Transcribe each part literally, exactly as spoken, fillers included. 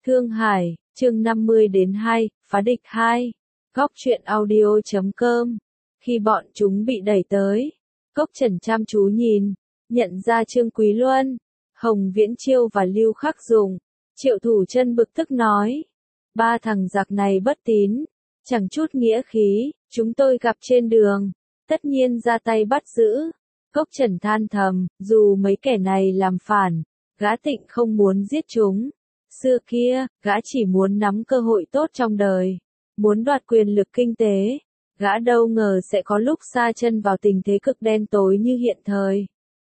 Thương Hải, chương năm mươi đến hai, phá địch hai. Góc truyện audio chấm com. Khi bọn chúng bị đẩy tới, Cốc Trần chăm chú nhìn, nhận ra Trương Quý Luân, Hồng Viễn Chiêu và Lưu Khắc Dụng. Triệu Thủ Chân bực tức nói, ba thằng giặc này bất tín, chẳng chút nghĩa khí, chúng tôi gặp trên đường, tất nhiên ra tay bắt giữ. Cốc Trần than thầm, dù mấy kẻ này làm phản, gã Tịnh không muốn giết chúng. Xưa kia, gã chỉ muốn nắm cơ hội tốt trong đời, muốn đoạt quyền lực kinh tế. Gã đâu ngờ sẽ có lúc sa chân vào tình thế cực đen tối như hiện thời.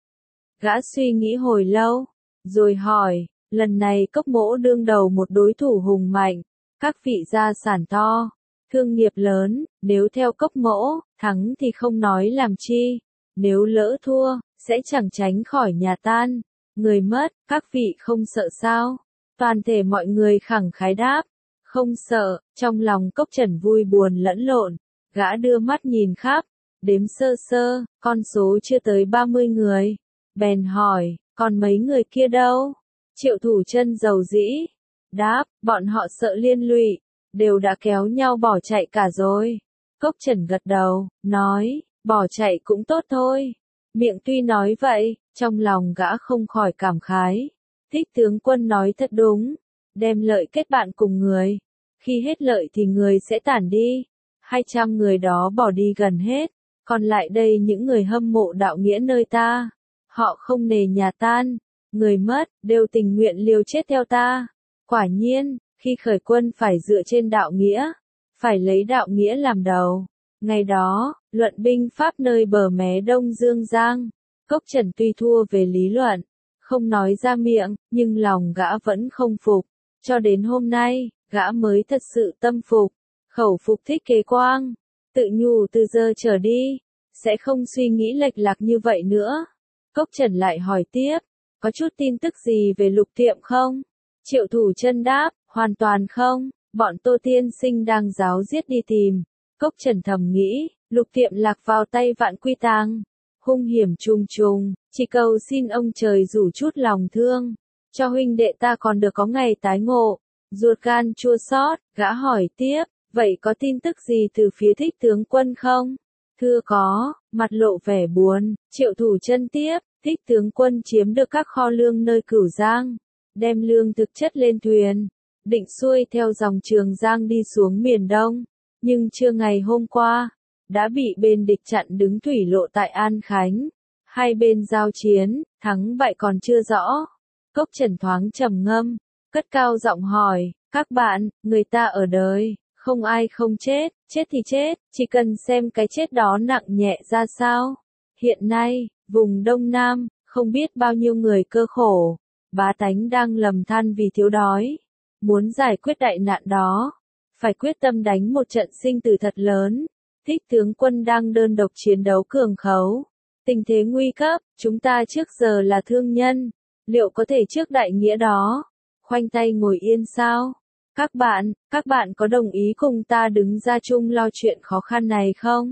Gã suy nghĩ hồi lâu, rồi hỏi, lần này Cốc Mỗ đương đầu một đối thủ hùng mạnh, các vị gia sản to, thương nghiệp lớn, nếu theo Cốc Mỗ, thắng thì không nói làm chi, nếu lỡ thua, sẽ chẳng tránh khỏi nhà tan, người mất, các vị không sợ sao? Toàn thể mọi người khẳng khái đáp, không sợ. Trong lòng Cốc Trần vui buồn lẫn lộn, gã đưa mắt nhìn khắp, đếm sơ sơ, con số chưa tới ba mươi người. Bèn hỏi, còn mấy người kia đâu? Triệu Thủ Chân dầu dĩ đáp, bọn họ sợ liên lụy, đều đã kéo nhau bỏ chạy cả rồi. Cốc Trần gật đầu, nói, bỏ chạy cũng tốt thôi. Miệng tuy nói vậy, trong lòng gã không khỏi cảm khái. Thích tướng quân nói thật đúng, đem lợi kết bạn cùng người, khi hết lợi thì người sẽ tản đi. Hai trăm người đó bỏ đi gần hết, còn lại đây những người hâm mộ đạo nghĩa nơi ta. Họ không nề nhà tan, người mất, đều tình nguyện liều chết theo ta. Quả nhiên, khi khởi quân phải dựa trên đạo nghĩa, phải lấy đạo nghĩa làm đầu. Ngày đó, luận binh pháp nơi bờ mé Đông Dương Giang, Cốc Trần tuy thua về lý luận, không nói ra miệng, nhưng lòng gã vẫn không phục. Cho đến hôm nay, gã mới thật sự tâm phục, khẩu phục Thích Kế Quang. Tự nhủ từ giờ trở đi, sẽ không suy nghĩ lệch lạc như vậy nữa. Cốc Trần lại hỏi tiếp, có chút tin tức gì về Lục Tiệm không? Triệu Thủ Chân đáp, hoàn toàn không, bọn Tô Tiên Sinh đang ráo riết đi tìm. Cốc Trần thầm nghĩ, Lục Tiệm lạc vào tay Vạn Quy Tàng, hung hiểm trùng trùng, chỉ cầu xin ông trời rủ chút lòng thương, cho huynh đệ ta còn được có ngày tái ngộ. Ruột gan chua xót, gã hỏi tiếp, vậy có tin tức gì từ phía Thích tướng quân không? Thưa có, mặt lộ vẻ buồn. Triệu Thủ Chân tiếp, Thích tướng quân chiếm được các kho lương nơi Cửu Giang, đem lương thực chất lên thuyền, định xuôi theo dòng Trường Giang đi xuống miền Đông, nhưng trưa ngày hôm qua, đã bị bên địch chặn đứng thủy lộ tại An Khánh. Hai bên giao chiến, thắng bại còn chưa rõ. Cốc Trần thoáng trầm ngâm, cất cao giọng hỏi, các bạn, người ta ở đời, không ai không chết, chết thì chết, chỉ cần xem cái chết đó nặng nhẹ ra sao. Hiện nay, vùng Đông Nam, không biết bao nhiêu người cơ khổ, bá tánh đang lầm than vì thiếu đói. Muốn giải quyết đại nạn đó, phải quyết tâm đánh một trận sinh tử thật lớn. Thích tướng quân đang đơn độc chiến đấu cường khấu. Tình thế nguy cấp, chúng ta trước giờ là thương nhân, liệu có thể trước đại nghĩa đó, khoanh tay ngồi yên sao? Các bạn, các bạn có đồng ý cùng ta đứng ra chung lo chuyện khó khăn này không?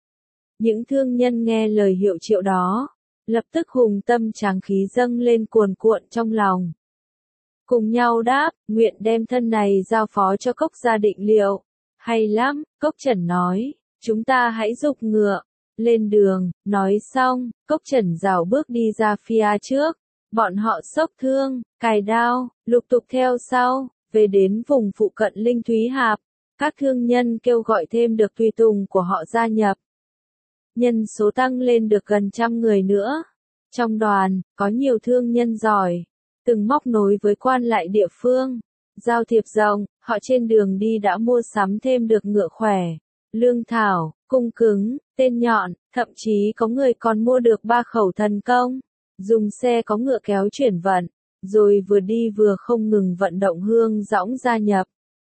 Những thương nhân nghe lời hiệu triệu đó, lập tức hùng tâm tráng khí dâng lên cuồn cuộn trong lòng. Cùng nhau đáp, nguyện đem thân này giao phó cho Cốc gia định liệu. Hay lắm, Cốc Trần nói, chúng ta hãy giục ngựa, lên đường. Nói xong, Cốc Trần rảo bước đi ra phía trước. Bọn họ xốc thương, cài đao, lục tục theo sau, về đến vùng phụ cận Linh Thúy Hạp. Các thương nhân kêu gọi thêm được tùy tùng của họ gia nhập. Nhân số tăng lên được gần trăm người nữa. Trong đoàn, có nhiều thương nhân giỏi, từng móc nối với quan lại địa phương. Giao thiệp rộng, họ trên đường đi đã mua sắm thêm được ngựa khỏe, lương thảo, cung cứng, tên nhọn, thậm chí có người còn mua được ba khẩu thần công, dùng xe có ngựa kéo chuyển vận, rồi vừa đi vừa không ngừng vận động hương dõng gia nhập.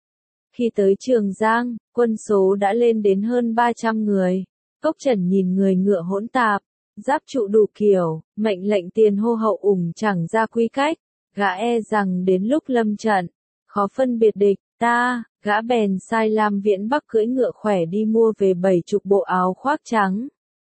Khi tới Trường Giang, quân số đã lên đến hơn ba trăm người. Cốc Trần nhìn người ngựa hỗn tạp, giáp trụ đủ kiểu, mệnh lệnh tiền hô hậu ủng chẳng ra quy cách, gã e rằng đến lúc lâm trận, khó phân biệt địch. Ta, gã bèn sai Lam Viễn Bắc cưỡi ngựa khỏe đi mua về bảy chục bộ áo khoác trắng,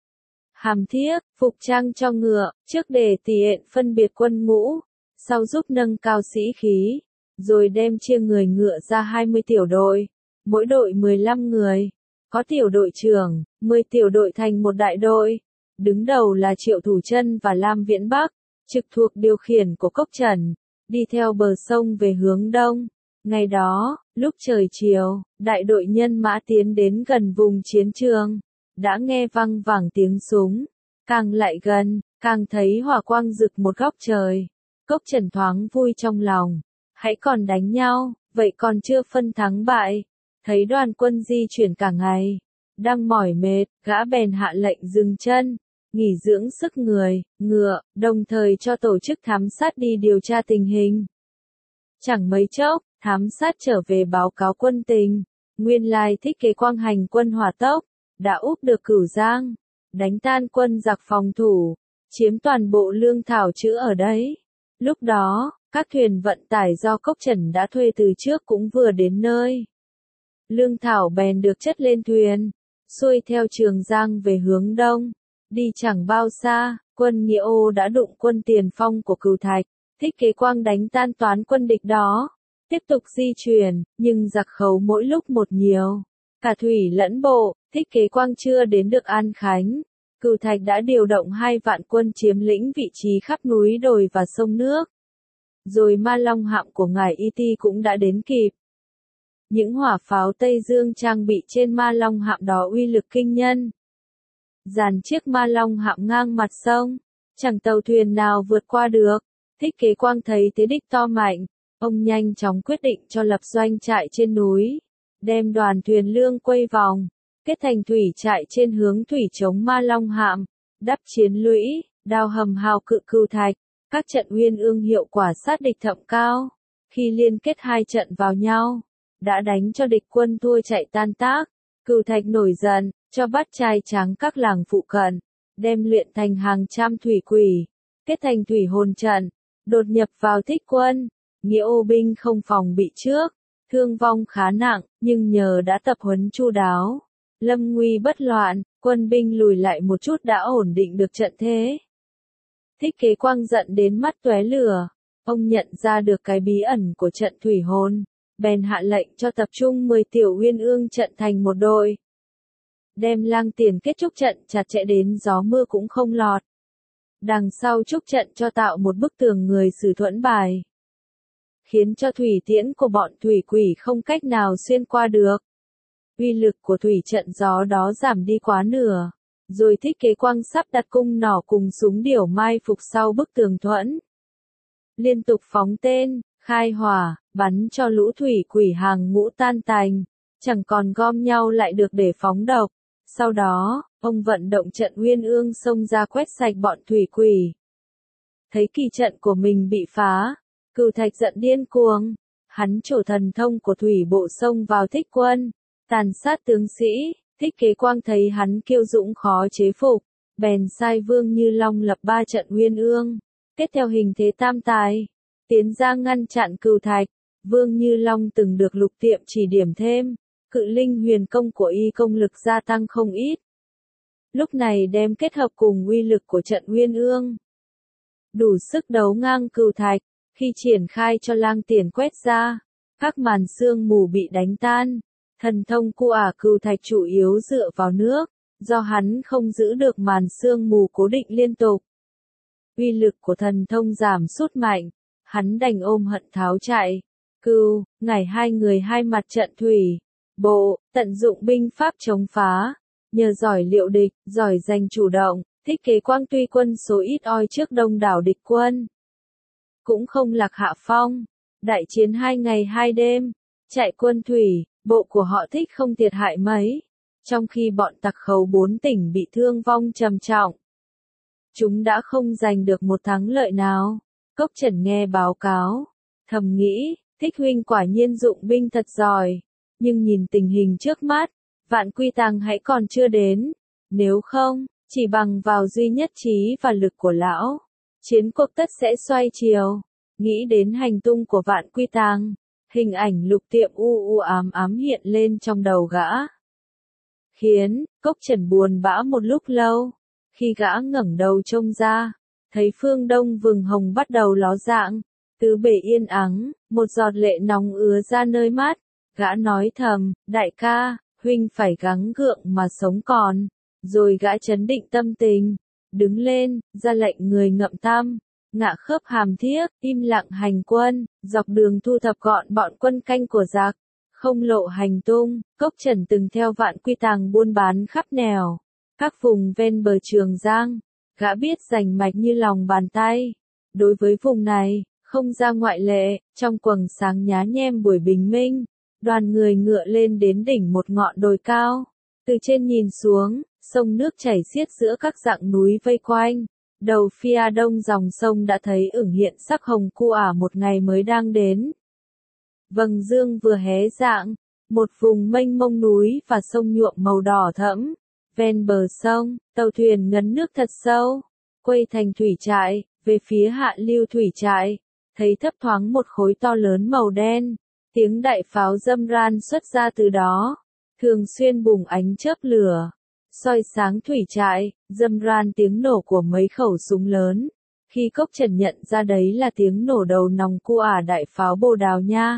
hàm thiếc, phục trang cho ngựa, trước để tiện phân biệt quân ngũ, sau giúp nâng cao sĩ khí. rồi đem chia người ngựa ra hai mươi tiểu đội, mỗi đội mười lăm người, có tiểu đội trưởng, mười tiểu đội thành một đại đội, đứng đầu là Triệu Thủ Chân và Lam Viễn Bắc, trực thuộc điều khiển của Cốc Trần, đi theo bờ sông về hướng đông. Ngày đó, lúc trời chiều, đại đội nhân mã tiến đến gần vùng chiến trường, đã nghe văng vẳng tiếng súng, càng lại gần, càng thấy hỏa quang rực một góc trời. Cốc Trần thoáng vui trong lòng, hãy còn đánh nhau, vậy còn chưa phân thắng bại. Thấy đoàn quân di chuyển cả ngày, đang mỏi mệt, gã bèn hạ lệnh dừng chân, nghỉ dưỡng sức người, ngựa, đồng thời cho tổ chức thám sát đi điều tra tình hình. Chẳng mấy chốc, thám sát trở về báo cáo quân tình, nguyên lai Thích Kế Quang hành quân hỏa tốc, đã úp được Cửu Giang, đánh tan quân giặc phòng thủ, chiếm toàn bộ lương thảo trữ ở đấy. Lúc đó, các thuyền vận tải do Cốc Trần đã thuê từ trước cũng vừa đến nơi. Lương thảo bèn được chất lên thuyền, xuôi theo Trường Giang về hướng đông. Đi chẳng bao xa, quân Nghĩa Ô đã đụng quân tiền phong của Cửu Thạch. Thích Kế Quang đánh tan toán quân địch đó, tiếp tục di chuyển, nhưng giặc khấu mỗi lúc một nhiều. Cả thủy lẫn bộ, Thích Kế Quang chưa đến được An Khánh. Cửu Thạch đã điều động hai vạn quân chiếm lĩnh vị trí khắp núi đồi và sông nước. Rồi Ma Long hạm của ngài Y Ti cũng đã đến kịp. Những hỏa pháo Tây Dương trang bị trên Ma Long hạm đó uy lực kinh nhân. Dàn chiếc Ma Long hạm ngang mặt sông, chẳng tàu thuyền nào vượt qua được. Thích Kế Quang thấy thế địch to mạnh, ông nhanh chóng quyết định cho lập doanh trại trên núi, đem đoàn thuyền lương quay vòng, kết thành thủy trại trên hướng thủy chống Ma Long hạm, đắp chiến lũy, đào hầm hào cự Cửu Thạch. Các trận uyên ương hiệu quả sát địch thậm cao, khi liên kết hai trận vào nhau, đã đánh cho địch quân thua chạy tan tác. Cửu Thạch nổi giận, cho bắt trai tráng các làng phụ cận, đem luyện thành hàng trăm thủy quỷ, kết thành thủy hồn trận, đột nhập vào Thích quân. Nghĩa Ô binh không phòng bị trước, thương vong khá nặng, nhưng nhờ đã tập huấn chu đáo, lâm nguy bất loạn, quân binh lùi lại một chút đã ổn định được trận thế. Thích Kế Quang giận đến mắt tóe lửa, ông nhận ra được cái bí ẩn của trận thủy hồn, bèn hạ lệnh cho tập trung mười tiểu uyên ương trận thành một đội. Đem Lang Tiền kết trúc trận chặt chẽ đến gió mưa cũng không lọt. Đằng sau trúc trận cho tạo một bức tường người sử thuẫn bài, khiến cho thủy tiễn của bọn thủy quỷ không cách nào xuyên qua được. Uy lực của thủy trận gió đó giảm đi quá nửa. Rồi Thích Kế Quang sắp đặt cung nỏ cùng súng điểu mai phục sau bức tường thuẫn. Liên tục phóng tên, khai hỏa, bắn cho lũ thủy quỷ hàng ngũ tan tành, chẳng còn gom nhau lại được để phóng độc. Sau đó, ông vận động trận uyên ương xông ra quét sạch bọn thủy quỷ. Thấy kỳ trận của mình bị phá, Cửu Thạch giận điên cuồng, hắn trổ thần thông của thủy bộ xông vào Thích quân, tàn sát tướng sĩ. Thích Kế Quang thấy hắn kiêu dũng khó chế phục, bèn sai Vương Như Long lập ba trận uyên ương, kết theo hình thế tam tài, tiến ra ngăn chặn Cửu Thạch. Vương Như Long từng được Lục Tiệm chỉ điểm thêm, cự linh huyền công của y công lực gia tăng không ít. Lúc này đem kết hợp cùng uy lực của trận uyên ương, đủ sức đấu ngang Cửu Thạch. Khi triển khai cho Lang Tiền quét ra, các màn sương mù bị đánh tan. Thần thông của ả Cửu Thạch chủ yếu dựa vào nước, do hắn không giữ được màn sương mù cố định liên tục. Uy lực của thần thông giảm sút mạnh, hắn đành ôm hận tháo chạy. Cưu, ngải hai người hai mặt trận thủy, bộ, tận dụng binh pháp chống phá, nhờ giỏi liệu địch, giỏi giành chủ động. Thích Kế Quang tuy quân số ít oi trước đông đảo địch quân, cũng không lạc hạ phong. Đại chiến hai ngày hai đêm, chạy quân thủy, bộ của họ Thích không thiệt hại mấy, trong khi bọn tặc khấu bốn tỉnh bị thương vong trầm trọng. Chúng đã không giành được một thắng lợi nào. Cốc Trần nghe báo cáo, thầm nghĩ, Thích huynh quả nhiên dụng binh thật giỏi, nhưng nhìn tình hình trước mắt, Vạn Quy Tàng hãy còn chưa đến, nếu không, chỉ bằng vào duy nhất trí và lực của lão, chiến cuộc tất sẽ xoay chiều. Nghĩ đến hành tung của Vạn Quy Tàng, hình ảnh Lục Tiệm u u ám ám hiện lên trong đầu gã, khiến Cốc Trần buồn bã một lúc lâu. Khi gã ngẩng đầu trông ra, thấy phương đông vừng hồng bắt đầu ló dạng, Tứ bề yên ắng, một giọt lệ nóng ứa ra nơi mắt, gã nói thầm, đại ca, huynh phải gắng gượng mà sống còn, rồi gã chấn định tâm tình, đứng lên, ra lệnh người ngậm tăm, ngạ khớp hàm thiếc, im lặng hành quân, dọc đường thu thập gọn bọn quân canh của giặc, không lộ hành tung. Cốc Trần từng theo Vạn Quy Tàng buôn bán khắp nẻo, các vùng ven bờ Trường Giang, gã biết rành mạch như lòng bàn tay. Đối với vùng này, không ra ngoại lệ, trong quầng sáng nhá nhem buổi bình minh, đoàn người ngựa lên đến đỉnh một ngọn đồi cao, từ trên nhìn xuống, sông nước chảy xiết giữa các dặng núi vây quanh. Đầu phía đông dòng sông đã thấy ửng hiện sắc hồng cu ả một ngày mới đang đến. Vầng dương vừa hé dạng, một vùng mênh mông núi và sông nhuộm màu đỏ thẫm. Ven bờ sông, tàu thuyền ngấn nước thật sâu, quay thành thủy trại, về phía hạ lưu thủy trại, thấy thấp thoáng một khối to lớn màu đen, tiếng đại pháo râm ran xuất ra từ đó, thường xuyên bùng ánh chớp lửa, soi sáng thủy trại, râm ran tiếng nổ của mấy khẩu súng lớn. Khi Cốc Trần nhận ra đấy là tiếng nổ đầu nòng cu ả đại pháo Bồ Đào Nha,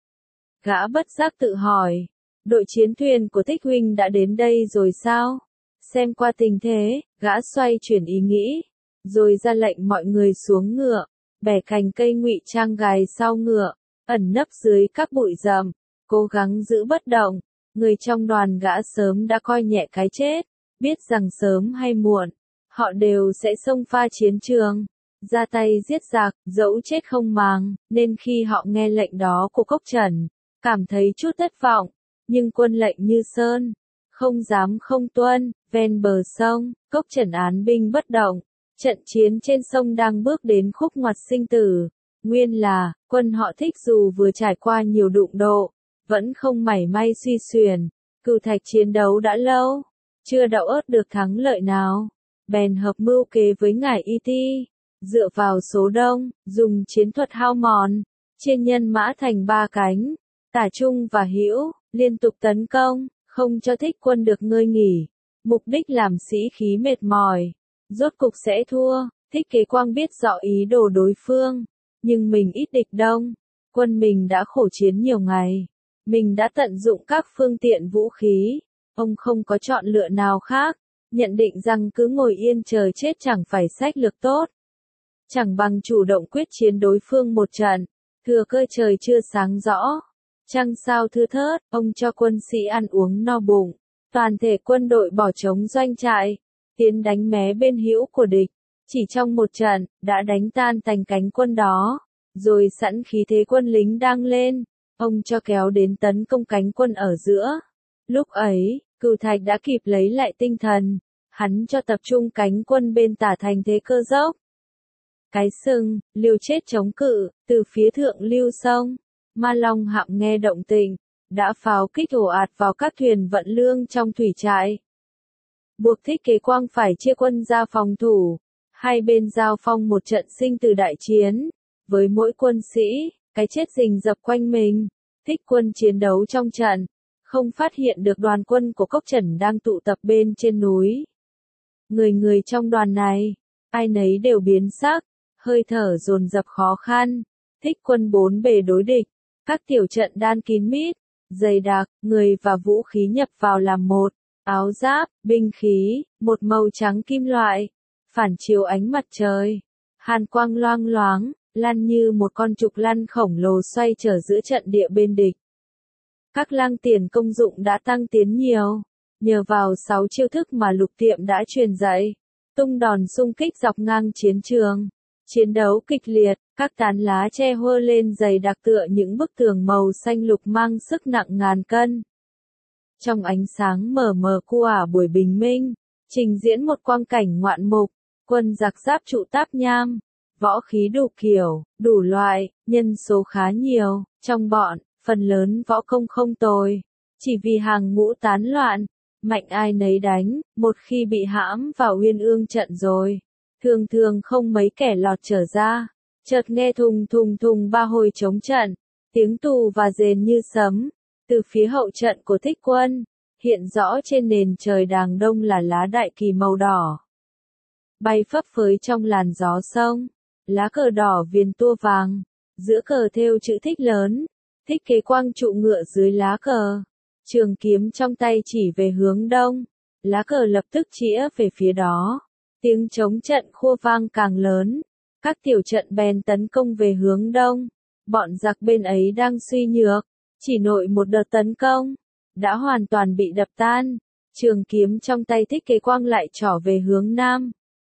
gã bất giác tự hỏi, đội chiến thuyền của Thích huynh đã đến đây rồi sao? Xem qua tình thế, gã xoay chuyển ý nghĩ, rồi ra lệnh mọi người xuống ngựa, bẻ cành cây ngụy trang gài sau ngựa, ẩn nấp dưới các bụi rậm, cố gắng giữ bất động. Người trong đoàn gã sớm đã coi nhẹ cái chết, biết rằng sớm hay muộn, họ đều sẽ xông pha chiến trường, ra tay giết giặc, dẫu chết không màng, nên khi họ nghe lệnh đó của Cốc Trần, cảm thấy chút thất vọng, nhưng quân lệnh như sơn, không dám không tuân. Ven bờ sông, Cốc Trần án binh bất động, trận chiến trên sông đang bước đến khúc ngoặt sinh tử. Nguyên là, quân họ Thích dù vừa trải qua nhiều đụng độ, vẫn không mảy may suy xuyển, Cửu Thạch chiến đấu đã lâu, chưa đậu ớt được thắng lợi nào, bèn hợp mưu kế với ngải Y Ti, dựa vào số đông, dùng chiến thuật hao mòn, chia nhân mã thành ba cánh, tả trung và hữu, liên tục tấn công, không cho Thích quân được ngơi nghỉ, mục đích làm sĩ khí mệt mỏi, rốt cục sẽ thua. Thích Kế Quang biết rõ ý đồ đối phương, nhưng mình ít địch đông, quân mình đã khổ chiến nhiều ngày, mình đã tận dụng các phương tiện vũ khí, ông không có chọn lựa nào khác, nhận định rằng cứ ngồi yên chờ chết chẳng phải sách lược tốt. Chẳng bằng chủ động quyết chiến đối phương một trận, thừa cơ trời chưa sáng rõ, trăng sao thưa thớt, ông cho quân sĩ ăn uống no bụng, toàn thể quân đội bỏ trống doanh trại, tiến đánh mé bên hữu của địch, chỉ trong một trận, đã đánh tan thành cánh quân đó, rồi sẵn khí thế quân lính đang lên, ông cho kéo đến tấn công cánh quân ở giữa. Lúc ấy, Cửu Thạch đã kịp lấy lại tinh thần, hắn cho tập trung cánh quân bên tả thành thế cơ dốc. Cái sừng, liều chết chống cự, từ phía thượng lưu sông, Ma Long hạm nghe động tĩnh, đã pháo kích ồ ạt vào các thuyền vận lương trong thủy trại. Buộc Thích Kế Quang phải chia quân ra phòng thủ, hai bên giao phong một trận sinh tử đại chiến, với mỗi quân sĩ, cái chết rình rập quanh mình. Thích quân chiến đấu trong trận, không phát hiện được đoàn quân của Cốc Trần đang tụ tập bên trên núi. Người người trong đoàn này, ai nấy đều biến sắc, hơi thở dồn dập khó khăn. Thích quân bốn bề đối địch, các tiểu trận đan kín mít, dày đặc, người và vũ khí nhập vào làm một, áo giáp, binh khí, một màu trắng kim loại, phản chiếu ánh mặt trời, hàn quang loang loáng, lăn như một con trục lăn khổng lồ xoay trở giữa trận địa bên địch. Các lang tiền công dụng đã tăng tiến nhiều, nhờ vào sáu chiêu thức mà Lục Tiệm đã truyền dạy, tung đòn xung kích dọc ngang chiến trường. Chiến đấu kịch liệt, các tán lá tre hơ lên dày đặc tựa những bức tường màu xanh lục mang sức nặng ngàn cân. Trong ánh sáng mờ mờ cu ả buổi bình minh, trình diễn một quang cảnh ngoạn mục, quân giặc giáp trụ táp nham, võ khí đủ kiểu, đủ loại, nhân số khá nhiều, trong bọn, phần lớn võ công không tồi, chỉ vì hàng ngũ tán loạn, mạnh ai nấy đánh, một khi bị hãm vào uyên ương trận rồi, thường thường không mấy kẻ lọt trở ra. Chợt nghe thùng thùng thùng ba hồi chống trận, tiếng tù và rền như sấm, từ phía hậu trận của Thích quân, hiện rõ trên nền trời đàng đông là lá đại kỳ màu đỏ, bay phấp phới trong làn gió sông, lá cờ đỏ viền tua vàng, giữa cờ thêu chữ thích lớn, thích kế quang trụ ngựa dưới lá cờ. Trường kiếm trong tay chỉ về hướng đông, lá cờ lập tức chĩa về phía đó. Tiếng trống trận khua vang càng lớn, các tiểu trận bèn tấn công về hướng đông. Bọn giặc bên ấy đang suy nhược, chỉ nội một đợt tấn công, đã hoàn toàn bị đập tan. Trường kiếm trong tay thích kế quang lại trỏ về hướng nam.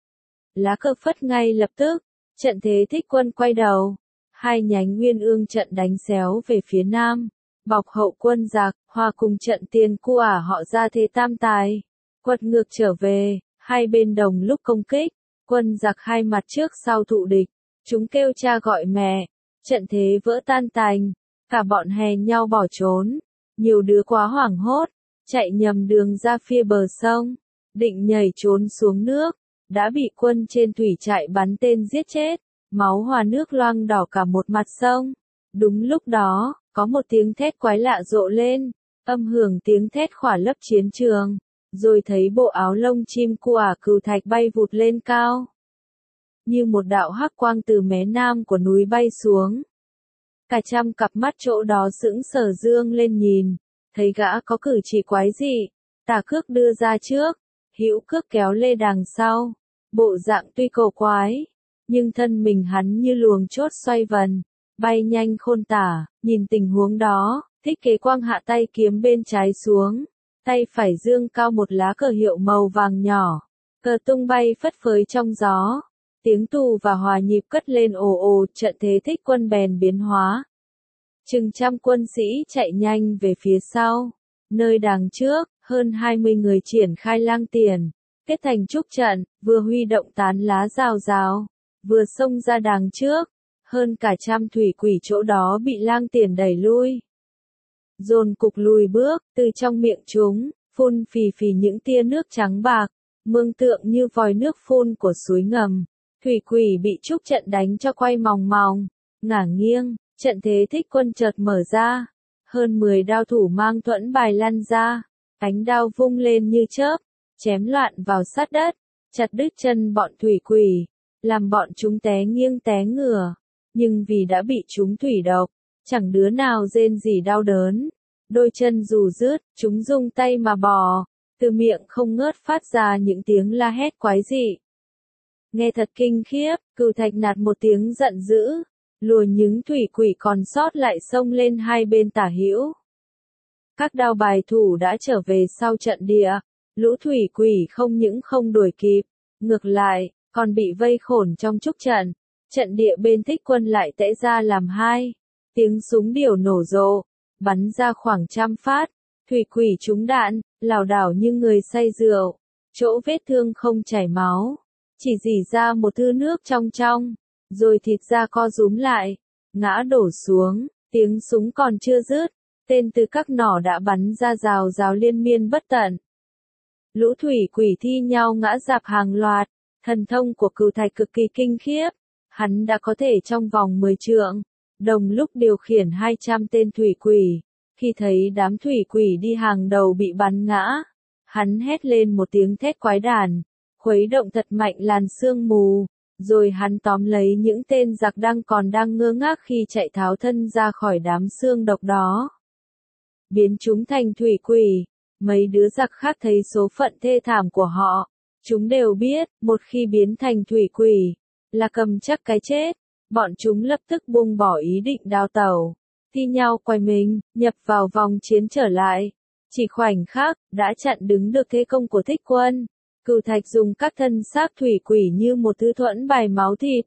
Lá cờ phất ngay lập tức, trận thế thích quân quay đầu. Hai nhánh nguyên ương trận đánh xéo về phía nam, bọc hậu quân giặc, hòa cùng trận tiền cu ả họ ra thế tam tài. Quật ngược trở về, hai bên đồng lúc công kích, quân giặc hai mặt trước sau thụ địch, chúng kêu cha gọi mẹ, trận thế vỡ tan tành, cả bọn hè nhau bỏ trốn, nhiều đứa quá hoảng hốt, chạy nhầm đường ra phía bờ sông, định nhảy trốn xuống nước, đã bị quân trên thủy trại bắn tên giết chết, máu hòa nước loang đỏ cả một mặt sông. Đúng lúc đó, có một tiếng thét quái lạ rộ lên, âm hưởng tiếng thét khỏa lấp chiến trường, rồi thấy bộ áo lông chim cu ả cừu thạch bay vụt lên cao. Như một đạo hắc quang từ mé nam của núi bay xuống. Cả trăm cặp mắt chỗ đó sững sờ dương lên nhìn, thấy gã có cử chỉ quái dị, tả cước đưa ra trước, hữu cước kéo lê đằng sau, bộ dạng tuy cổ quái, nhưng thân mình hắn như luồng chốt xoay vần, bay nhanh khôn tả. Nhìn tình huống đó, thích kế quang hạ tay kiếm bên trái xuống, tay phải dương cao một lá cờ hiệu màu vàng nhỏ, cờ tung bay phất phới trong gió, tiếng tù và hòa nhịp cất lên ồ ồ, trận thế thích quân bèn biến hóa. Chừng trăm quân sĩ chạy nhanh về phía sau, nơi đằng trước, hơn hai mươi người triển khai lang tiền, kết thành trúc trận, vừa huy động tán lá rào rào, vừa xông ra đằng trước, hơn cả trăm thủy quỷ chỗ đó bị lang tiền đẩy lui. Dồn cục lùi bước, từ trong miệng chúng, phun phì phì những tia nước trắng bạc, mương tượng như vòi nước phun của suối ngầm. Thủy quỷ bị trúc trận đánh cho quay mòng mòng, ngả nghiêng, trận thế thích quân chợt mở ra. Hơn mười đao thủ mang thuẫn bài lăn ra, ánh đao vung lên như chớp, chém loạn vào sát đất, chặt đứt chân bọn thủy quỷ, làm bọn chúng té nghiêng té ngửa. Nhưng vì đã bị chúng thủy độc, chẳng đứa nào rên rỉ đau đớn. Đôi chân dù rứt, chúng dùng tay mà bò, từ miệng không ngớt phát ra những tiếng la hét quái dị. Nghe thật kinh khiếp, cừu thạch nạt một tiếng giận dữ, lùa những thủy quỷ còn sót lại xông lên hai bên tả hữu. Các đao bài thủ đã trở về sau trận địa, lũ thủy quỷ không những không đuổi kịp, ngược lại, còn bị vây khổn trong trúc trận. Trận địa bên thích quân lại tẽ ra làm hai, tiếng súng điểu nổ rộ, bắn ra khoảng trăm phát, thủy quỷ trúng đạn, lảo đảo như người say rượu, chỗ vết thương không chảy máu, chỉ rỉ ra một thứ nước trong trong, rồi thịt da co rúm lại, ngã đổ xuống, tiếng súng còn chưa dứt, tên từ các nỏ đã bắn ra rào rào liên miên bất tận. Lũ thủy quỷ thi nhau ngã rạp hàng loạt, thần thông của cừu thạch cực kỳ kinh khiếp. Hắn đã có thể trong vòng mười trượng, đồng lúc điều khiển hai trăm tên thủy quỷ. Khi thấy đám thủy quỷ đi hàng đầu bị bắn ngã, hắn hét lên một tiếng thét quái đản, khuấy động thật mạnh làn sương mù, rồi hắn tóm lấy những tên giặc đang còn đang ngơ ngác khi chạy tháo thân ra khỏi đám xương độc đó. Biến chúng thành thủy quỷ, mấy đứa giặc khác thấy số phận thê thảm của họ, chúng đều biết, một khi biến thành thủy quỷ, là cầm chắc cái chết. Bọn chúng lập tức buông bỏ ý định đào tẩu, thi nhau quay mình, nhập vào vòng chiến trở lại. Chỉ khoảnh khắc, đã chặn đứng được thế công của thích quân. Cừu thạch dùng các thân xác thủy quỷ như một thứ thuẫn bài máu thịt.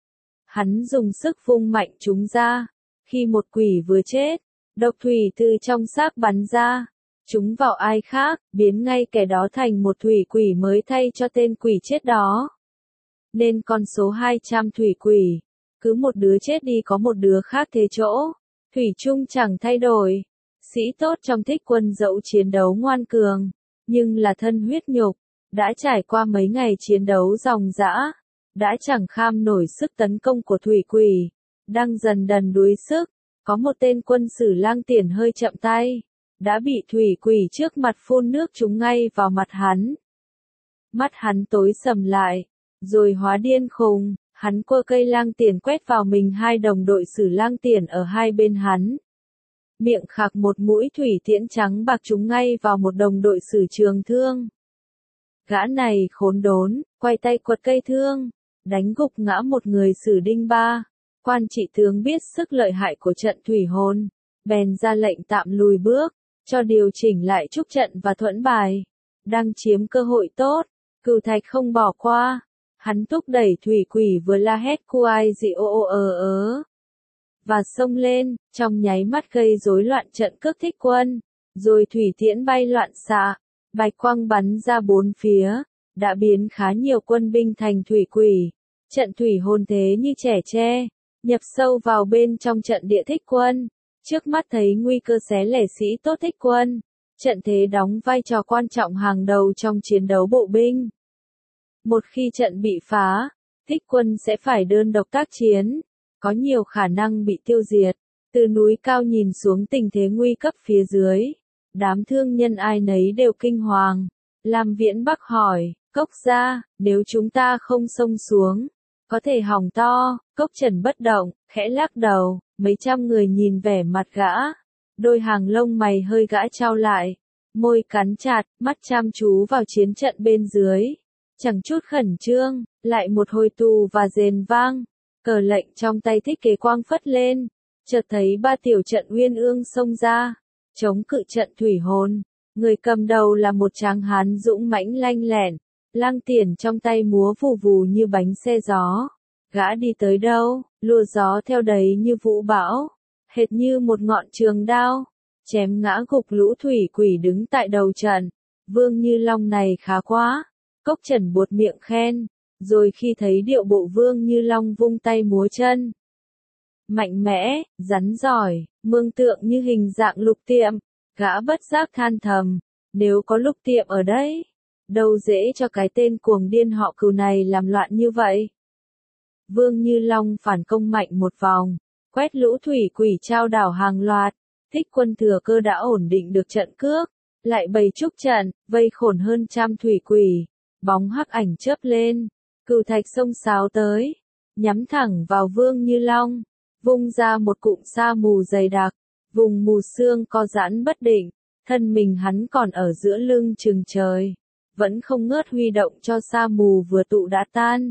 Hắn dùng sức vung mạnh chúng ra. Khi một quỷ vừa chết, độc thủy từ trong xác bắn ra. Chúng vào ai khác, biến ngay kẻ đó thành một thủy quỷ mới thay cho tên quỷ chết đó. Nên con số hai trăm thủy quỷ, cứ một đứa chết đi có một đứa khác thế chỗ, thủy chung chẳng thay đổi. Sĩ tốt trong thích quân dẫu chiến đấu ngoan cường, nhưng là thân huyết nhục, đã trải qua mấy ngày chiến đấu ròng rã, đã chẳng kham nổi sức tấn công của thủy quỷ, đang dần dần đuối sức. Có một tên quân sử lang tiền hơi chậm tay, đã bị thủy quỷ trước mặt phun nước trúng ngay vào mặt hắn. Mắt hắn tối sầm lại, rồi hóa điên khùng, Hắn quơ cây lang tiền quét vào mình hai đồng đội sử lang tiền ở hai bên hắn. Miệng khạc một mũi thủy tiễn trắng bạc trúng ngay vào một đồng đội sử trường thương. Gã này khốn đốn, quay tay quật cây thương, đánh gục ngã một người sử đinh ba. Quan trị tướng biết sức lợi hại của trận thủy hồn, bèn ra lệnh tạm lùi bước, cho điều chỉnh lại trúc trận và thuẫn bài. Đang chiếm cơ hội tốt, Cửu Thạch không bỏ qua. Hắn thúc đẩy thủy quỷ vừa la hét cuai dị ô ô ớ ớ. Và xông lên, trong nháy mắt gây rối loạn trận cước thích quân. Rồi thủy tiễn bay loạn xạ, bạch quang bắn ra bốn phía, đã biến khá nhiều quân binh thành thủy quỷ. Trận thủy hồn thế như trẻ tre, nhập sâu vào bên trong trận địa thích quân. Trước mắt thấy nguy cơ xé lẻ sĩ tốt thích quân. Trận thế đóng vai trò quan trọng hàng đầu trong chiến đấu bộ binh. Một khi trận bị phá, thích quân sẽ phải đơn độc tác chiến, có nhiều khả năng bị tiêu diệt. Từ núi cao nhìn xuống tình thế nguy cấp phía dưới, đám thương nhân ai nấy đều kinh hoàng. Lam Viễn Bắc hỏi, Cốc gia, nếu chúng ta không xông xuống, có thể hỏng to. Cốc Trần bất động, khẽ lắc đầu. Mấy trăm người nhìn vẻ mặt gã, đôi hàng lông mày hơi gã trao lại, môi cắn chặt, mắt chăm chú vào chiến trận bên dưới. Chẳng chút khẩn trương, lại một hồi tù và rền vang, cờ lệnh trong tay Thích Kế Quang phất lên, chợt thấy ba tiểu trận uyên ương xông ra, chống cự trận thủy hồn. Người cầm đầu là một tráng hán dũng mãnh lanh lẹn, lang tiền trong tay múa vù vù như bánh xe gió. Gã đi tới đâu, lùa gió theo đấy như vũ bão, hệt như một ngọn trường đao, chém ngã gục lũ thủy quỷ đứng tại đầu trận. Vương Như Long này khá quá, Cốc Trần buột miệng khen, rồi khi thấy điệu bộ Vương Như Long vung tay múa chân. Mạnh mẽ, rắn giỏi, mương tượng như hình dạng Lục Tiệm, gã bất giác than thầm, nếu có Lục Tiệm ở đây, đâu dễ cho cái tên cuồng điên họ Cửu này làm loạn như vậy. Vương Như Long phản công mạnh một vòng, quét lũ thủy quỷ trao đảo hàng loạt. Thích quân thừa cơ đã ổn định được trận cước, lại bày trúc trận, vây khổn hơn trăm thủy quỷ. Bóng hắc ảnh chớp lên, Cửu Thạch xông xáo tới, nhắm thẳng vào Vương Như Long, vung ra một cụm sa mù dày đặc, vùng mù sương co giãn bất định, thân mình hắn còn ở giữa lưng chừng trời, vẫn không ngớt huy động cho sa mù vừa tụ đã tan.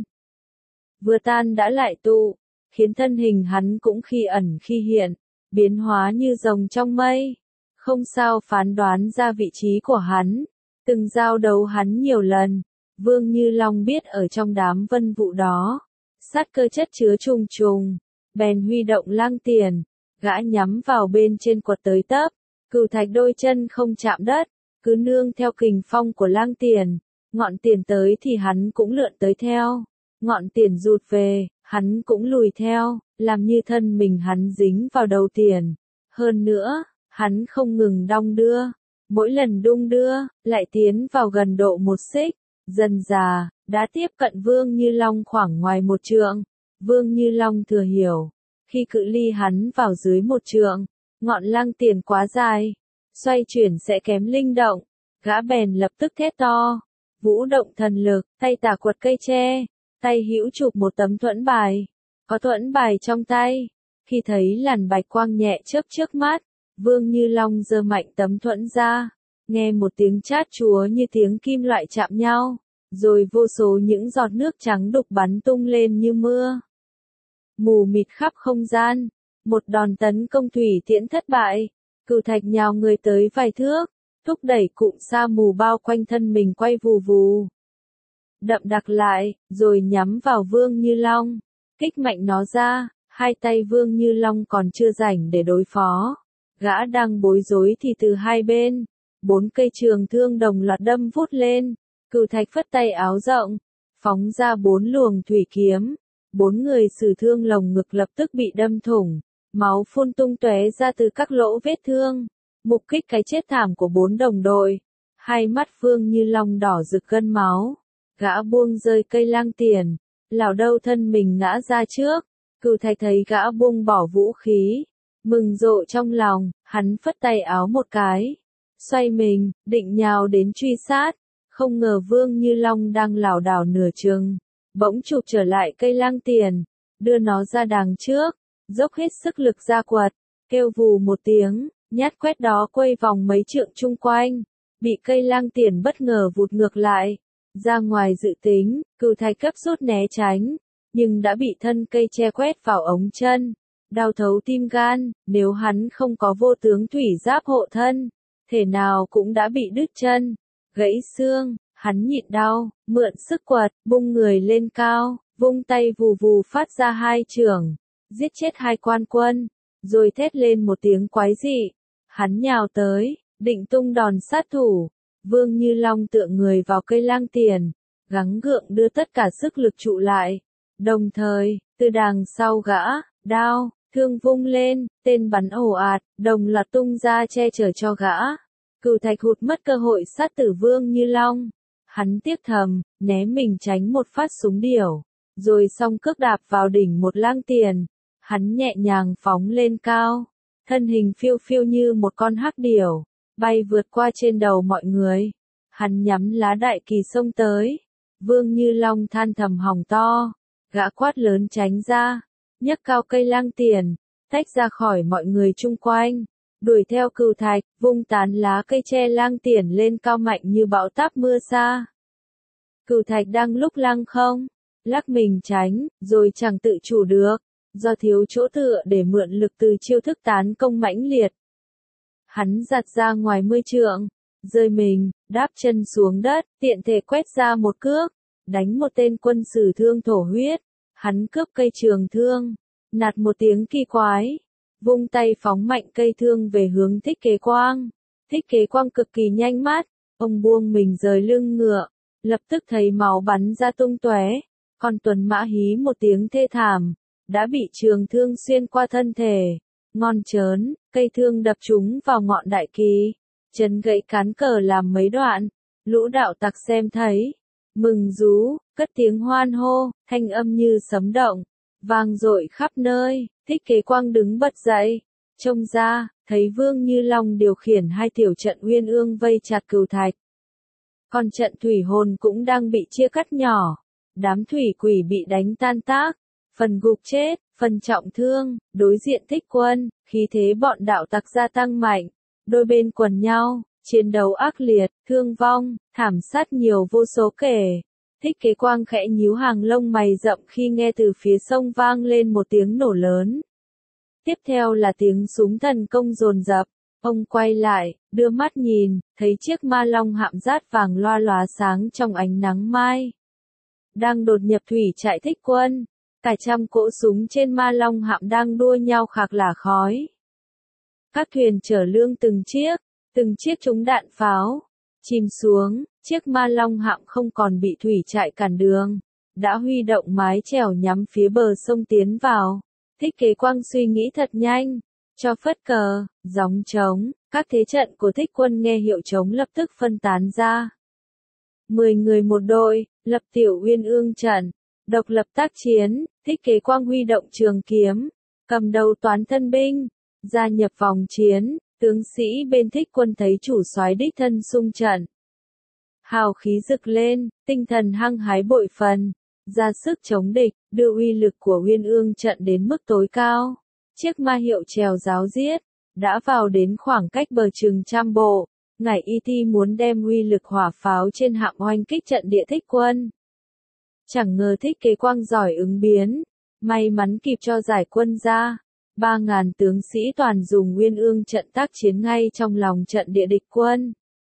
Vừa tan đã lại tụ, khiến thân hình hắn cũng khi ẩn khi hiện, biến hóa như rồng trong mây. Không sao phán đoán ra vị trí của hắn, từng giao đấu hắn nhiều lần, Vương Như Long biết ở trong đám vân vụ đó, sát cơ chất chứa trùng trùng, bèn huy động lang tiền, gã nhắm vào bên trên quật tới tấp, Cửu Thạch đôi chân không chạm đất, cứ nương theo kình phong của lang tiền, ngọn tiền tới thì hắn cũng lượn tới theo. Ngọn tiền rụt về, hắn cũng lùi theo, làm như thân mình hắn dính vào đầu tiền. Hơn nữa, hắn không ngừng đong đưa, mỗi lần đung đưa, lại tiến vào gần độ một xích. Dần dà, đã tiếp cận Vương Như Long khoảng ngoài một trượng. Vương Như Long thừa hiểu, khi cự ly hắn vào dưới một trượng, ngọn lang tiền quá dài, xoay chuyển sẽ kém linh động. Gã bèn lập tức thét to, vũ động thần lực, tay tả quật cây tre. Tay hữu chụp một tấm thuẫn bài, có thuẫn bài trong tay, khi thấy làn bạch quang nhẹ chớp trước mắt, Vương Như Long giơ mạnh tấm thuẫn ra, nghe một tiếng chát chúa như tiếng kim loại chạm nhau, rồi vô số những giọt nước trắng đục bắn tung lên như mưa. Mù mịt khắp không gian, một đòn tấn công thủy tiễn thất bại, Cửu Thạch nhào người tới vài thước, thúc đẩy cụm sa mù bao quanh thân mình quay vù vù. Đậm đặc lại, rồi nhắm vào Vương Như Long, kích mạnh nó ra. Hai tay Vương Như Long còn chưa rảnh để đối phó, gã đang bối rối thì từ hai bên, bốn cây trường thương đồng loạt đâm vút lên. Cửu Thạch phất tay áo rộng, phóng ra bốn luồng thủy kiếm, bốn người sử thương lồng ngực lập tức bị đâm thủng, máu phun tung tóe ra từ các lỗ vết thương. Mục kích cái chết thảm của bốn đồng đội, hai mắt Vương Như Long đỏ rực gân máu. Gã buông rơi cây lang tiền, lảo đâu thân mình ngã ra trước. Cửu Thạch thấy gã buông bỏ vũ khí, mừng rộ trong lòng, hắn phất tay áo một cái, xoay mình, định nhào đến truy sát, không ngờ Vương Như Long đang lảo đảo nửa chừng, bỗng chụp trở lại cây lang tiền, đưa nó ra đằng trước, dốc hết sức lực ra quật, kêu vù một tiếng, nhát quét đó quay vòng mấy trượng chung quanh, bị cây lang tiền bất ngờ vụt ngược lại, ra ngoài dự tính, Cửu Thạch cấp rút né tránh, nhưng đã bị thân cây che quét vào ống chân, đau thấu tim gan, nếu hắn không có vô tướng thủy giáp hộ thân, thể nào cũng đã bị đứt chân, gãy xương, hắn nhịn đau, mượn sức quật, bung người lên cao, vung tay vù vù phát ra hai chưởng, giết chết hai quan quân, rồi thét lên một tiếng quái dị, hắn nhào tới, định tung đòn sát thủ, Vương Như Long tựa người vào cây lang tiền, gắng gượng đưa tất cả sức lực trụ lại, đồng thời, từ đằng sau gã, đao, thương vung lên, tên bắn ồ ạt, đồng loạt tung ra che chở cho gã. Cửu Thạch hụt mất cơ hội sát tử Vương Như Long. Hắn tiếc thầm, né mình tránh một phát súng điểu, rồi song cước đạp vào đỉnh một lang tiền. Hắn nhẹ nhàng phóng lên cao, thân hình phiêu phiêu như một con hắc điểu, bay vượt qua trên đầu mọi người. Hắn nhắm lá đại kỳ xông tới. Vương Như Long than thầm hỏng to, gã quát lớn tránh ra, nhấc cao cây lang tiền, tách ra khỏi mọi người chung quanh, đuổi theo Cửu Thạch, vung tán lá cây che lang tiền lên cao mạnh như bão táp mưa xa. Cửu Thạch đang lúc lăng không, lắc mình tránh, rồi chẳng tự chủ được, do thiếu chỗ tựa để mượn lực từ chiêu thức tán công mãnh liệt. Hắn giặt ra ngoài mươi trượng, rơi mình, đáp chân xuống đất, tiện thể quét ra một cước, đánh một tên quân sử thương thổ huyết. Hắn cướp cây trường thương, nạt một tiếng kỳ quái, vung tay phóng mạnh cây thương về hướng Thích Kế Quang. Thích Kế Quang cực kỳ nhanh mắt, ông buông mình rời lưng ngựa, lập tức thấy máu bắn ra tung tóe, còn Tuần Mã hí một tiếng thê thảm, đã bị trường thương xuyên qua thân thể, ngon chớn, cây thương đập trúng vào ngọn đại kỳ, chấn gãy cán cờ làm mấy đoạn, lũ đạo tặc xem thấy, mừng rú, cất tiếng hoan hô, thanh âm như sấm động, vang dội khắp nơi. Thích Kế Quang đứng bật dậy, trông ra, thấy Vương Như Long điều khiển hai tiểu trận uyên ương vây chặt Cửu Thạch. Còn trận thủy hồn cũng đang bị chia cắt nhỏ, đám thủy quỷ bị đánh tan tác, phần gục chết, phần trọng thương, đối diện Thích quân, khí thế bọn đạo tặc gia tăng mạnh, đôi bên quần nhau, chiến đấu ác liệt, thương vong, thảm sát nhiều vô số kể. Thích Kế Quang khẽ nhíu hàng lông mày rậm khi nghe từ phía sông vang lên một tiếng nổ lớn. Tiếp theo là tiếng súng thần công dồn dập, ông quay lại, đưa mắt nhìn, thấy chiếc ma long hạm rát vàng loa lóa sáng trong ánh nắng mai. Đang đột nhập thủy trại Thích quân, cả trăm cỗ súng trên ma long hạm đang đua nhau khạc lả khói. Các thuyền chở lương từng chiếc, từng chiếc trúng đạn pháo, chìm xuống. Chiếc ma long hạm không còn bị thủy trại cản đường, đã huy động mái chèo nhắm phía bờ sông tiến vào. Thích Kế Quang suy nghĩ thật nhanh, cho phất cờ, gióng trống, các thế trận của Thích quân nghe hiệu trống lập tức phân tán ra. Mười người một đội, lập tiểu uyên ương trận, độc lập tác chiến. Thích Kế Quang huy động trường kiếm, cầm đầu toán thân binh, gia nhập vòng chiến. Tướng sĩ bên Thích quân thấy chủ soái đích thân xung trận, hào khí rực lên, tinh thần hăng hái bội phần, ra sức chống địch, đưa uy lực của uyên ương trận đến mức tối cao. Chiếc ma hiệu trèo ráo riết, đã vào đến khoảng cách bờ chừng trăm bộ. Ngải Y Ti muốn đem uy lực hỏa pháo trên hạm oanh kích trận địa Thích quân. Chẳng ngờ Thích Kế Quang giỏi ứng biến, may mắn kịp cho giải quân ra. Ba ngàn tướng sĩ toàn dùng uyên ương trận tác chiến ngay trong lòng trận địa địch quân.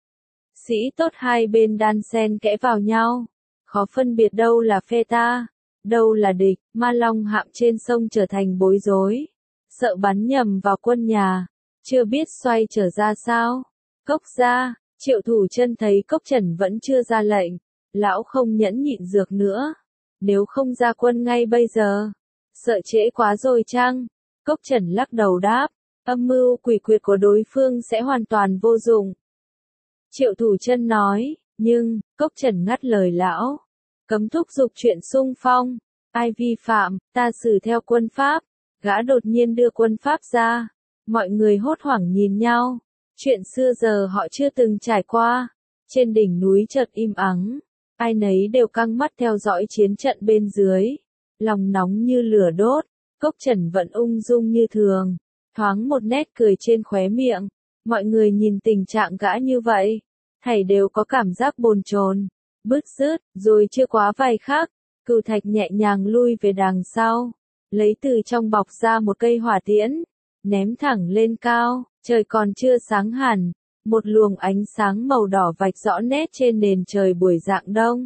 Sĩ tốt hai bên đan xen kẽ vào nhau, khó phân biệt đâu là phe ta, đâu là địch. Ma long hạm trên sông trở thành bối rối, sợ bắn nhầm vào quân nhà, chưa biết xoay trở ra sao. Cốc ra, Triệu Thủ Chân thấy Cốc Trần vẫn chưa ra lệnh, lão không nhẫn nhịn dược nữa, nếu không ra quân ngay bây giờ, sợ trễ quá rồi chăng? Cốc Trần lắc đầu đáp, âm mưu quỷ quyệt của đối phương sẽ hoàn toàn vô dụng. Triệu Thủ Chân nói, nhưng, Cốc Trần ngắt lời lão, cấm thúc giục chuyện xung phong, ai vi phạm, ta xử theo quân pháp. Gã đột nhiên đưa quân pháp ra, mọi người hốt hoảng nhìn nhau, chuyện xưa giờ họ chưa từng trải qua. Trên đỉnh núi chợt im ắng, ai nấy đều căng mắt theo dõi chiến trận bên dưới, lòng nóng như lửa đốt. Cốc Trần vẫn ung dung như thường, thoáng một nét cười trên khóe miệng. Mọi người nhìn tình trạng gã như vậy, thảy đều có cảm giác bồn chồn, bứt rứt, rồi chưa quá vài khắc, Cửu Thạch nhẹ nhàng lui về đằng sau, lấy từ trong bọc ra một cây hỏa tiễn, ném thẳng lên cao. Trời còn chưa sáng hẳn, một luồng ánh sáng màu đỏ vạch rõ nét trên nền trời buổi rạng đông,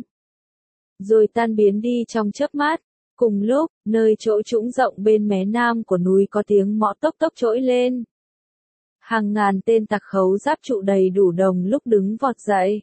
rồi tan biến đi trong chớp mắt. Cùng lúc, nơi chỗ trũng rộng bên mé nam của núi có tiếng mõ tốc tốc trỗi lên. Hàng ngàn tên tặc khấu giáp trụ đầy đủ đồng lúc đứng vọt dậy,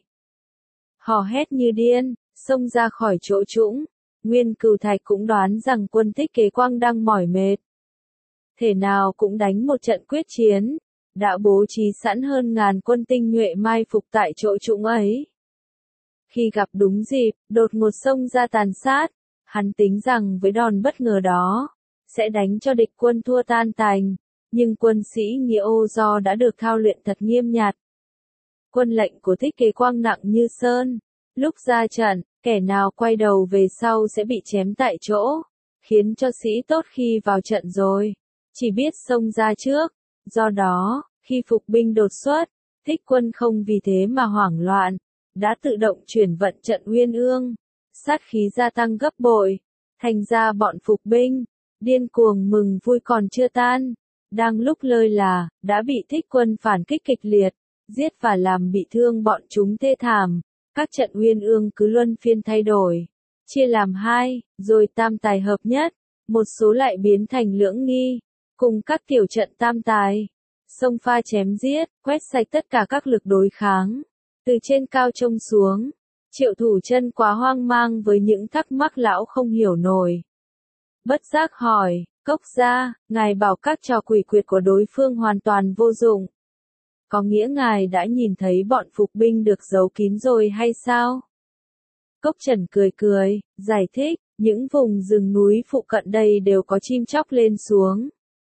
hò hét như điên, xông ra khỏi chỗ trũng. Nguyên Cửu Thạch cũng đoán rằng quân Thích Kế Quang đang mỏi mệt, thể nào cũng đánh một trận quyết chiến, đã bố trí sẵn hơn ngàn quân tinh nhuệ mai phục tại chỗ trũng ấy. Khi gặp đúng dịp, đột ngột xông ra tàn sát, hắn tính rằng với đòn bất ngờ đó, sẽ đánh cho địch quân thua tan tành, nhưng quân sĩ Nghĩa Ô Do đã được thao luyện thật nghiêm nhặt. Quân lệnh của Thích Kế Quang nặng như sơn, lúc ra trận, kẻ nào quay đầu về sau sẽ bị chém tại chỗ, khiến cho sĩ tốt khi vào trận rồi, chỉ biết xông ra trước. Do đó, khi phục binh đột xuất, Thích quân không vì thế mà hoảng loạn, đã tự động chuyển vận trận Uyên Ương, sát khí gia tăng gấp bội. Thành ra bọn phục binh, điên cuồng mừng vui còn chưa tan, đang lúc lơi là, đã bị Thích quân phản kích kịch liệt, giết và làm bị thương bọn chúng thê thảm. Các trận Uyên Ương cứ luân phiên thay đổi, chia làm hai, rồi tam tài hợp nhất, một số lại biến thành lưỡng nghi, cùng các tiểu trận tam tài, xông pha chém giết, quét sạch tất cả các lực đối kháng. Từ trên cao trông xuống, Triệu Thủ Chân quá hoang mang với những thắc mắc lão không hiểu nổi. Bất giác hỏi, Cốc gia, ngài bảo các trò quỷ quyệt của đối phương hoàn toàn vô dụng. Có nghĩa ngài đã nhìn thấy bọn phục binh được giấu kín rồi hay sao? Cốc Trần cười cười, giải thích, những vùng rừng núi phụ cận đây đều có chim chóc lên xuống.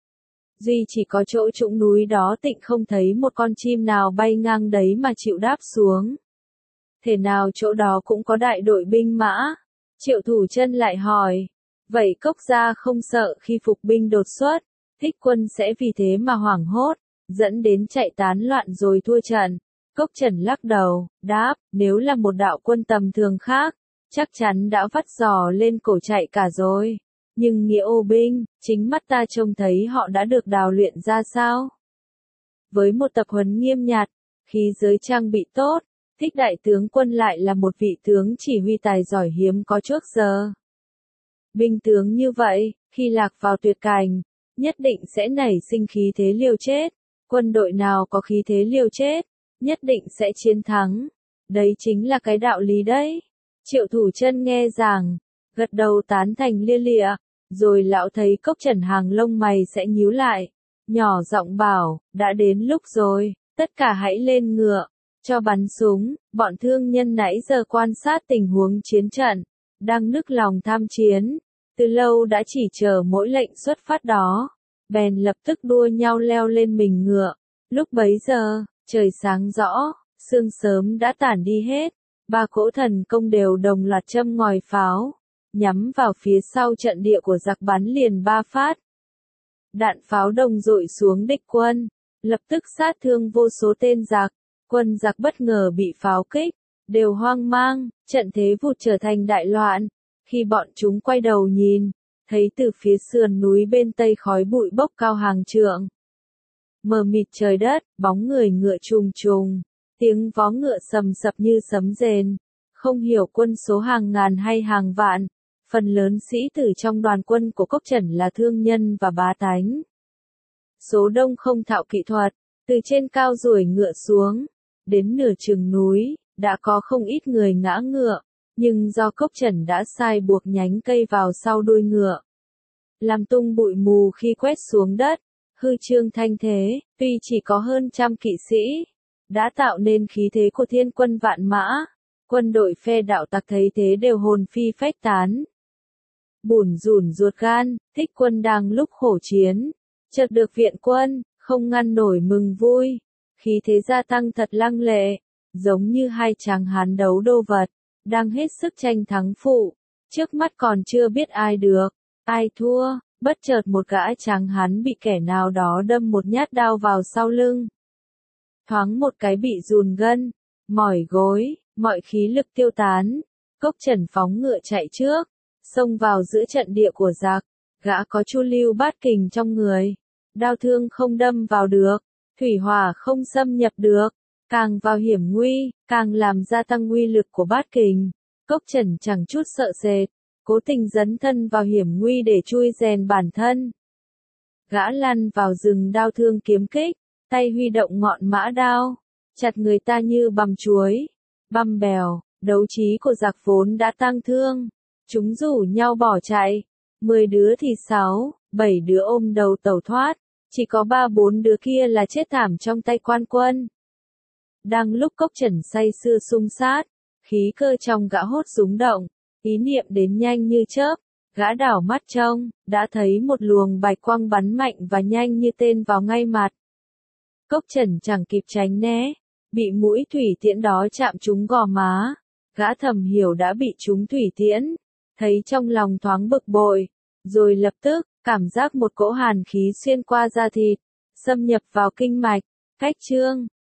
Duy chỉ có chỗ trũng núi đó Tịnh không thấy một con chim nào bay ngang đấy mà chịu đáp xuống. Thể nào chỗ đó cũng có đại đội binh mã? Triệu Thủ Chân lại hỏi, vậy Cốc gia không sợ khi phục binh đột xuất, Thích quân sẽ vì thế mà hoảng hốt, dẫn đến chạy tán loạn rồi thua trận? Cốc Trần lắc đầu, đáp, nếu là một đạo quân tầm thường khác, chắc chắn đã vắt giò lên cổ chạy cả rồi. Nhưng Nghĩa Ô binh, chính mắt ta trông thấy họ đã được đào luyện ra sao? Với một tập huấn nghiêm nhặt, khí giới trang bị tốt, Thích đại tướng quân lại là một vị tướng chỉ huy tài giỏi hiếm có trước giờ. Binh tướng như vậy, khi lạc vào tuyệt cảnh, nhất định sẽ nảy sinh khí thế liều chết. Quân đội nào có khí thế liều chết, nhất định sẽ chiến thắng. Đấy chính là cái đạo lý đấy. Triệu Thủ Chân nghe giảng, gật đầu tán thành lia lịa, rồi lão thấy Cốc Trần hàng lông mày sẽ nhíu lại, nhỏ giọng bảo, đã đến lúc rồi, tất cả hãy lên ngựa, cho bắn súng. Bọn thương nhân nãy giờ quan sát tình huống chiến trận, đang nức lòng tham chiến, từ lâu đã chỉ chờ mỗi lệnh xuất phát đó, bèn lập tức đua nhau leo lên mình ngựa. Lúc bấy giờ, trời sáng rõ, sương sớm đã tản đi hết, ba cỗ thần công đều đồng loạt châm ngòi pháo, nhắm vào phía sau trận địa của giặc bắn liền ba phát. Đạn pháo đồng dội xuống địch quân, lập tức sát thương vô số tên giặc. Quân giặc bất ngờ bị pháo kích, đều hoang mang, trận thế vụt trở thành đại loạn. Khi bọn chúng quay đầu nhìn, thấy từ phía sườn núi bên tây khói bụi bốc cao hàng trượng. Mờ mịt trời đất, bóng người ngựa trùng trùng, tiếng vó ngựa sầm sập như sấm rền, không hiểu quân số hàng ngàn hay hàng vạn, phần lớn sĩ tử trong đoàn quân của Cốc Trần là thương nhân và bá tánh. Số đông không thạo kỹ thuật, từ trên cao ruổi ngựa xuống, đến nửa chừng núi, đã có không ít người ngã ngựa, nhưng do Cốc Trần đã sai buộc nhánh cây vào sau đuôi ngựa, làm tung bụi mù khi quét xuống đất. Hư trương thanh thế, tuy chỉ có hơn trăm kỵ sĩ, đã tạo nên khí thế của thiên quân vạn mã. Quân đội phe đạo tặc thấy thế đều hồn phi phách tán. Bủn rủn ruột gan, Thích quân đang lúc khổ chiến, chợt được viện quân, không ngăn nổi mừng vui. Khí thế gia tăng thật lăng lệ, giống như hai tráng hán đấu đô vật, đang hết sức tranh thắng phụ, trước mắt còn chưa biết ai được, ai thua, bất chợt một gã tráng hán bị kẻ nào đó đâm một nhát đao vào sau lưng. Thoáng một cái bị rùn gân, mỏi gối, mọi khí lực tiêu tán, Cốc Trần phóng ngựa chạy trước, xông vào giữa trận địa của giặc, gã có chu lưu bát kình trong người, đao thương không đâm vào được, thủy hỏa không xâm nhập được, càng vào hiểm nguy, càng làm gia tăng uy lực của bát kình. Cốc Trần chẳng chút sợ sệt, cố tình dấn thân vào hiểm nguy để chui rèn bản thân. Gã lăn vào rừng đao thương kiếm kích, tay huy động ngọn mã đao, chặt người ta như bằm chuối, băm bèo, đấu trí của giặc vốn đã tang thương, chúng rủ nhau bỏ chạy, mười đứa thì sáu, bảy đứa ôm đầu tẩu thoát, chỉ có ba bốn đứa kia là chết thảm trong tay quan quân. Đang lúc Cốc Trần say sưa xung sát, khí cơ trong gã hốt rúng động, ý niệm đến nhanh như chớp, gã đảo mắt trông, đã thấy một luồng bạch quang bắn mạnh và nhanh như tên vào ngay mặt. Cốc Trần chẳng kịp tránh né, bị mũi thủy tiễn đó chạm trúng gò má, gã thầm hiểu đã bị trúng thủy tiễn, thấy trong lòng thoáng bực bội, rồi lập tức, cảm giác một cỗ hàn khí xuyên qua da thịt, xâm nhập vào kinh mạch, cách trương,